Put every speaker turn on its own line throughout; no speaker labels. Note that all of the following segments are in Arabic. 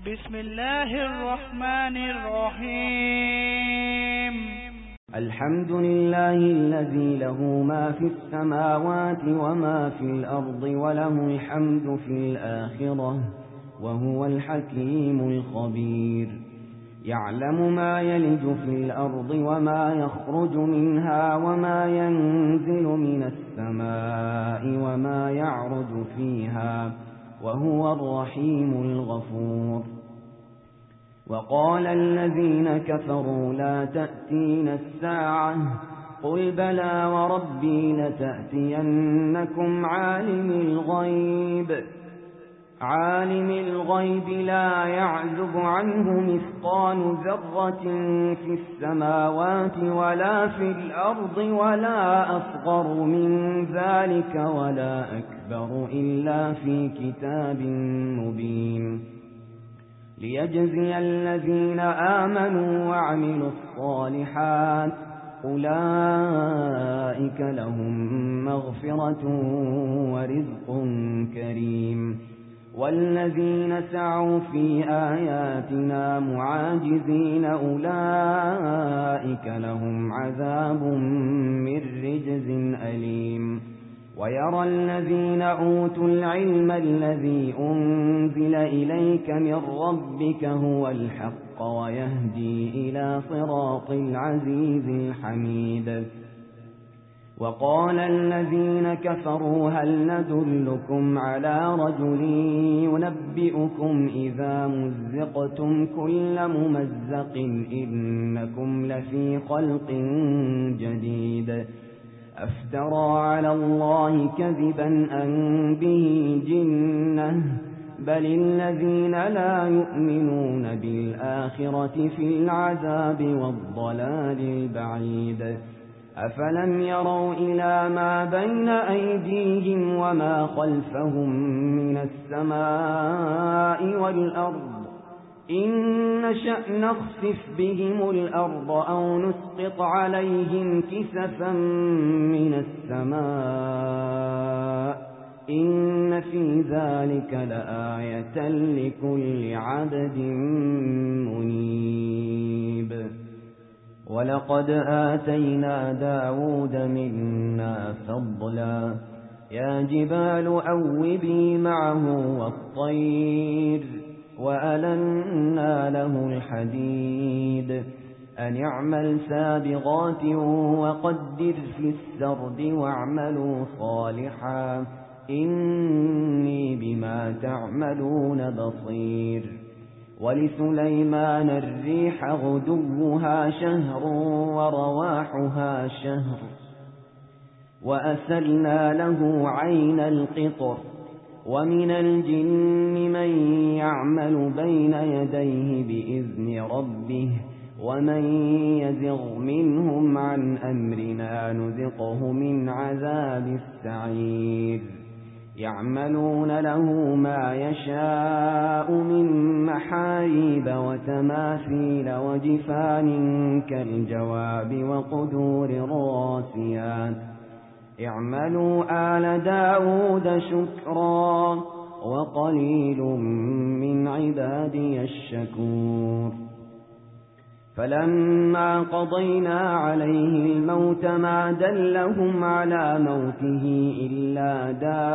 بسم الله الرحمن الرحيم.
الحمد لله الذي له ما في السماوات وما في الأرض وله الحمد في الآخرة وهو الحكيم الخبير. يعلم ما يلج في الأرض وما يخرج منها وما ينزل من السماء وما يعرج فيها وهو الرحيم الغفور. وقال الذين كفروا لا تأتينا الساعة قل بلى وربي لتأتينكم عالم الغيب لا يعزب عنه مثقال ذرة في السماوات ولا في الأرض ولا أصغر من ذلك ولا أكبر إلا في كتاب مبين ليجزي الذين آمنوا وعملوا الصالحات أولئك لهم مغفرة ورزق كريم. والذين سعوا في آياتنا معاجزين أولئك لهم عذاب من رجز أليم. ويرى الذين أوتوا العلم الذي أنزل إليك من ربك هو الحق ويهدي إلى صراط العزيز الحميد. وقال الذين كفروا هل ندلكم على رجل ينبئكم إذا مزقتم كل ممزق إنكم لفي خلق جديد أفترى على الله كذبا أن به جنة بل الذين لا يؤمنون بالآخرة في العذاب والضلال البعيد. أفلم يروا إلى ما بين أيديهم وما خلفهم من السماء والأرض إن نشأ نخسف بهم الأرض أو نسقط عليهم كسفا من السماء إن في ذلك لآية لكل عبد منيب. ولقد آتينا داود منا فضلا يا جبال أوبي معه والطير وألنا له الحديد أن اعمل سابغات وقدر في السرد واعملوا صالحا إني بما تعملون بصير. ولسليمان الريح غدوها شهر ورواحها شهر وأسلنا له عين القطر. ومن الجن من يعمل بين يديه بإذن ربه ومن يزغ منهم عن أمرنا نذقه من عذاب السعير. يعملون له ما يشاء من محاريب وتماثيل وجفان كالجواب وقدور الراسيات. اعملوا آل داود شكرا وقليل من عبادي الشكور. فلما قضينا عليه الموت ما دلهم على موته إلا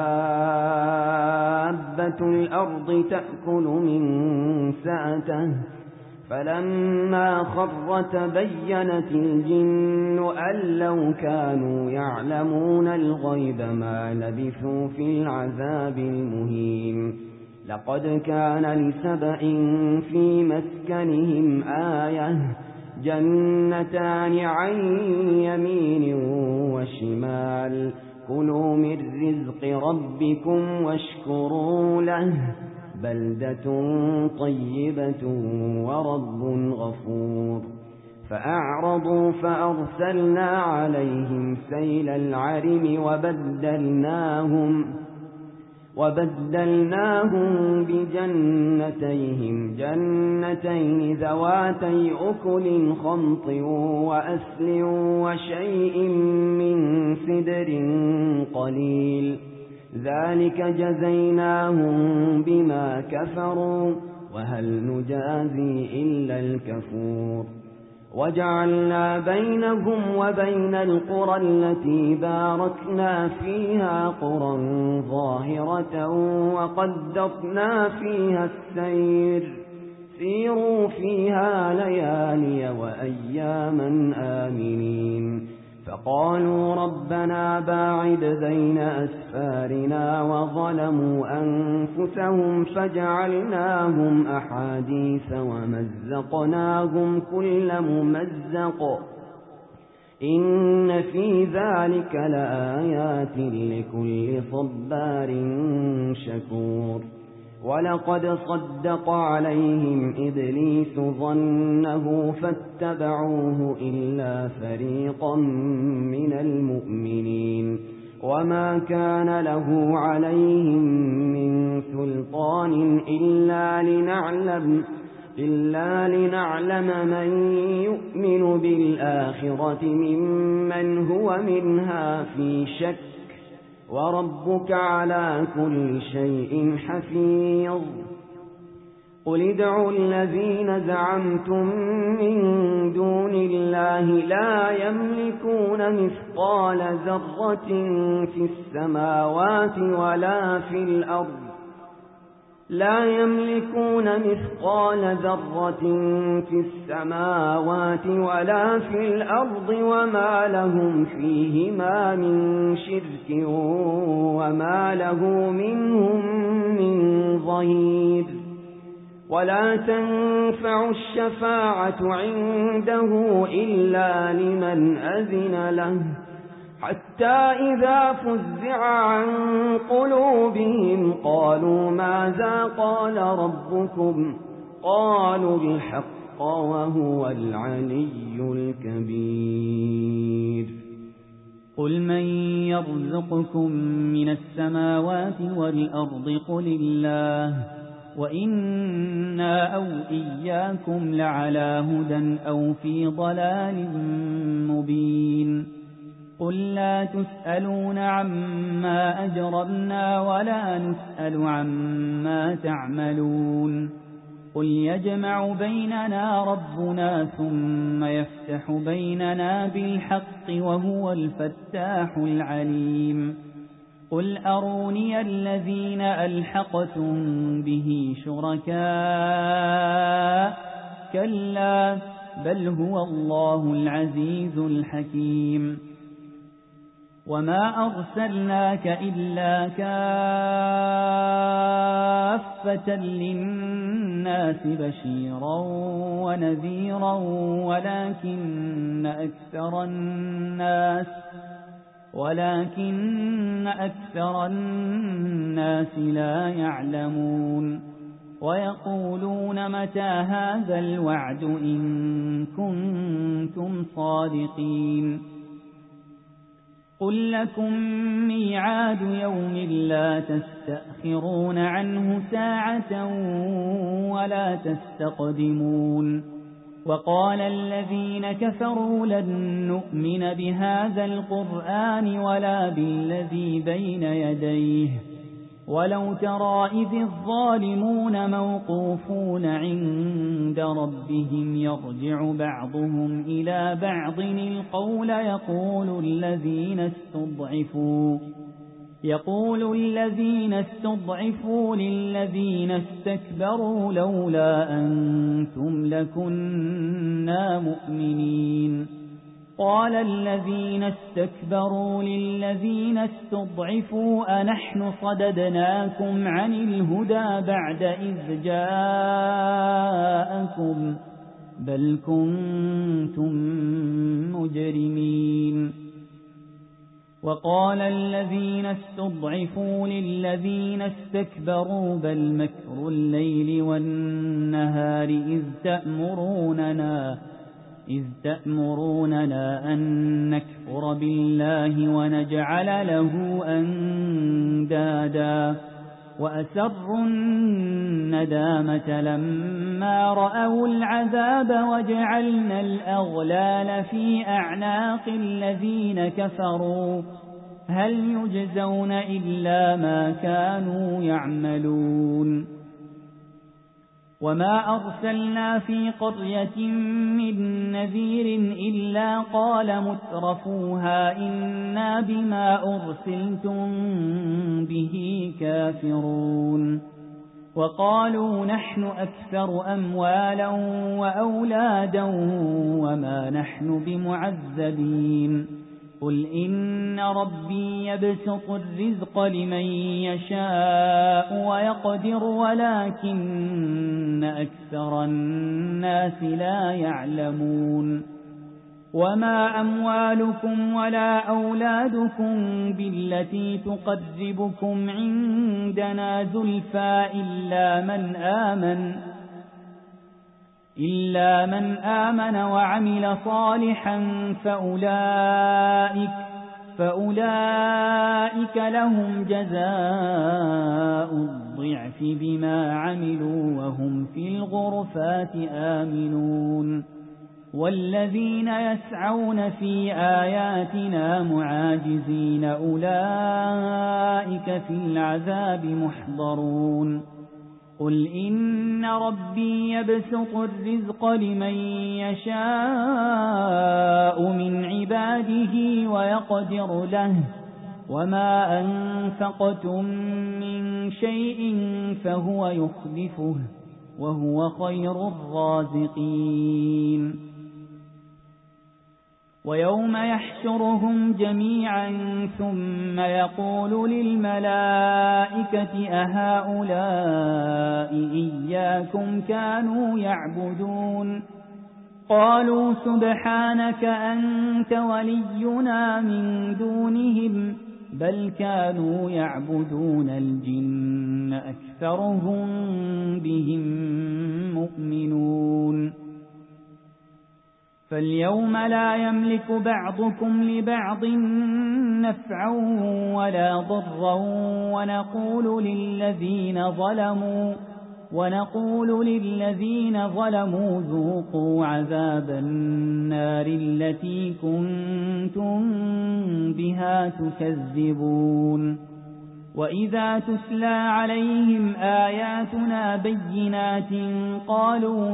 دابة الأرض تأكل من سأته فلما خر تبينت الجن أن لو كانوا يعلمون الغيب ما لبثوا في العذاب المهين. لقد كان لسبأ في مسكنهم آية جنتان عن يمين وشمال كلوا من رزق ربكم واشكروا له بلدة طيبة ورب غفور. فأعرضوا فأرسلنا عليهم سيل العرم وبدلناهم بجنتيهم جنتين ذواتي أكل خمط وأسل وشيء من سدر قليل ذلك جزيناهم بما كفروا وهل نجازي إلا الكفور وجعلنا بينهم وبين القرى التي باركنا فيها قرى ظاهرة وقدرنا فيها السير سيروا فيها ليالي وأياما آمنين فقالوا ربنا باعد بين أسفارنا وظلموا أنفسهم فجعلناهم أحاديث ومزقناهم كل ممزق إن في ذلك لآيات لكل صبار شكور ولقد صدق عليهم إبليس ظنه فاتبعوه إلا فريقا من المؤمنين وما كان له عليهم من سلطان إلا لنعلم من يؤمن بالآخرة ممن هو منها في شك وربك على كل شيء حفيظ قل ادعوا الذين زعمتم من دون الله لا يملكون مثقال ذرة في السماوات ولا في الأرض لا يملكون مثقال ذرة في السماوات ولا في الأرض وما لهم فيهما من شرك وما له منهم من ظهير ولا تنفع الشفاعة عنده إلا لمن أذن له حتى إذا فزع عن قلوبهم قالوا ماذا قال ربكم قالوا الحق وهو العلي الكبير
قل من يرزقكم من السماوات والأرض قل الله وإنا أو إياكم لعلى هدى أو في ضلال مبين قل لا تسألون عما أجرمنا ولا نسأل عما تعملون قل يجمع بيننا ربنا ثم يفتح بيننا بالحق وهو الفتاح العليم قل أروني الذين ألحقتم به شركاء كلا بل هو الله العزيز الحكيم وما أرسلناك إلا كافة للناس بشيرا ونذيرا ولكن أكثر الناس لا يعلمون ويقولون متى هذا الوعد إن كنتم صادقين قل لكم ميعاد يوم لا تستأخرون عنه ساعة ولا تستقدمون وقال الذين كفروا لن نؤمن بهذا القرآن ولا بالذي بين يديه ولو ترى إذ الظالمون موقوفون عند ربهم يرجع بعضهم إلى بعض القول يقول الذين استضعفوا للذين استكبروا لولا أنتم لكنا مؤمنين قال الذين استكبروا للذين استضعفوا أنحن صددناكم عن الهدى بعد إذ جاءكم بل كنتم مجرمين وقال الذين استضعفوا للذين استكبروا بل مكر الليل والنهار إذ تأمروننا أن نكفر بالله ونجعل له أندادا وأسروا الندامة لما رأوا العذاب وجعلنا الأغلال في أعناق الذين كفروا هل يجزون إلا ما كانوا يعملون وما أرسلنا في قرية من نذير إلا قال مترفوها إنا بما أرسلتم به كافرون وقالوا نحن أكثر أموالا وأولادا وما نحن بمعذبين قل إن ربي يبسط الرزق لمن يشاء ويقدر ولكن أكثر الناس لا يعلمون وما أموالكم ولا أولادكم بالتي تقربكم عندنا زلفى إلا من آمن وعمل صالحا فأولئك لهم جزاء الضعف بما عملوا وهم في الغرفات آمنون والذين يسعون في آياتنا معاجزين أولئك في العذاب محضرون قل إن ربي يبسط الرزق لمن يشاء من عباده ويقدر له وما أنفقتم من شيء فهو يخلفه وهو خير الرازقين ويوم يحشرهم جميعا ثم يقول للملائكة أهؤلاء إياكم كانوا يعبدون قالوا سبحانك أنت ولينا من دونهم بل كانوا يعبدون الجن أكثرهم بهم مؤمنون فاليوم لا يملك بعضكم لبعض نفعا ولا ضرا ونقول للذين ظلموا ذوقوا عذاب النار التي كنتم بها تكذبون وإذا تتلى عليهم آياتنا بينات قالوا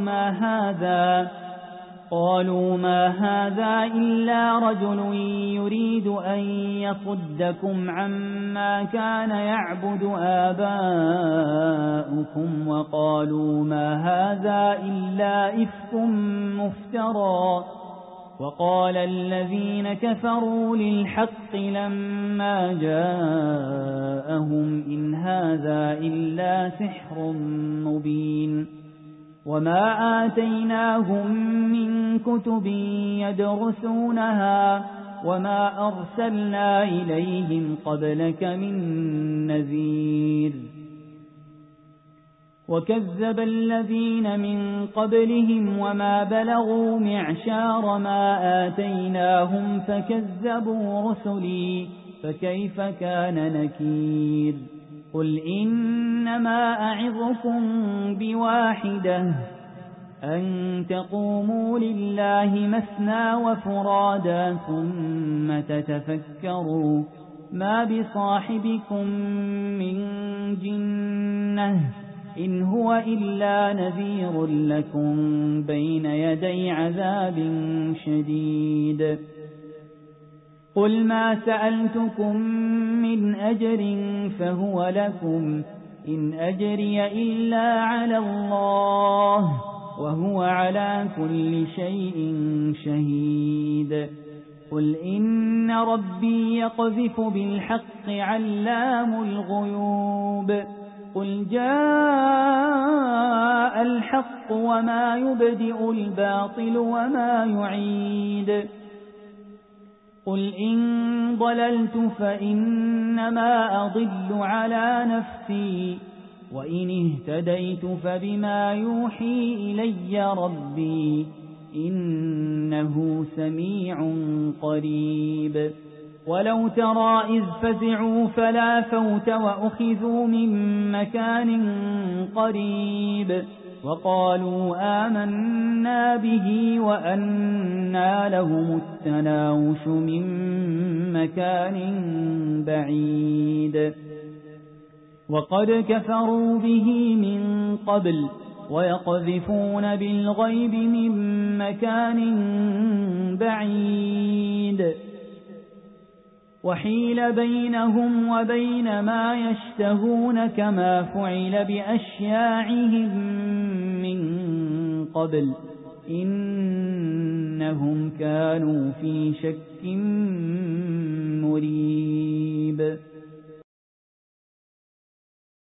ما هذا إلا رجل يريد أن يصدكم عما كان يعبد آباؤكم وقالوا ما هذا إلا إفك مفترى وقال الذين كفروا للحق لما جاءهم إن هذا إلا سحر مبين وما آتيناهم من كتب يدرسونها وما أرسلنا إليهم قبلك من نذير وكذب الذين من قبلهم وما بلغوا معشار ما آتيناهم فكذبوا رسلي فكيف كان نكير قل إنما أعظكم بواحدة أن تقوموا لله مثنى وفرادا ثم تتفكروا ما بصاحبكم من جنة إن هو إلا نذير لكم بين يدي عذاب شديد قل ما سألتكم من أجر فهو لكم إن أجري إلا على الله وهو على كل شيء شهيد قل إن ربي يقذف بالحق علام الغيوب قل جاء الحق وما يبدئ الباطل وما يعيد قل إن ضللت فإنما أضل على نفسي وإن اهتديت فبما يوحي إلي ربي إنه سميع قريب ولو ترى إذ فزعوا فلا فوت وأخذوا من مكان قريب وقالوا آمنا به وأنى لهم التناوش من مكان بعيد وقد كفروا به من قبل ويقذفون بالغيب من مكان بعيد وحيل بينهم وبين ما يشتهون كما فعل بأشياعهم من قبل إنهم كانوا في شك مريب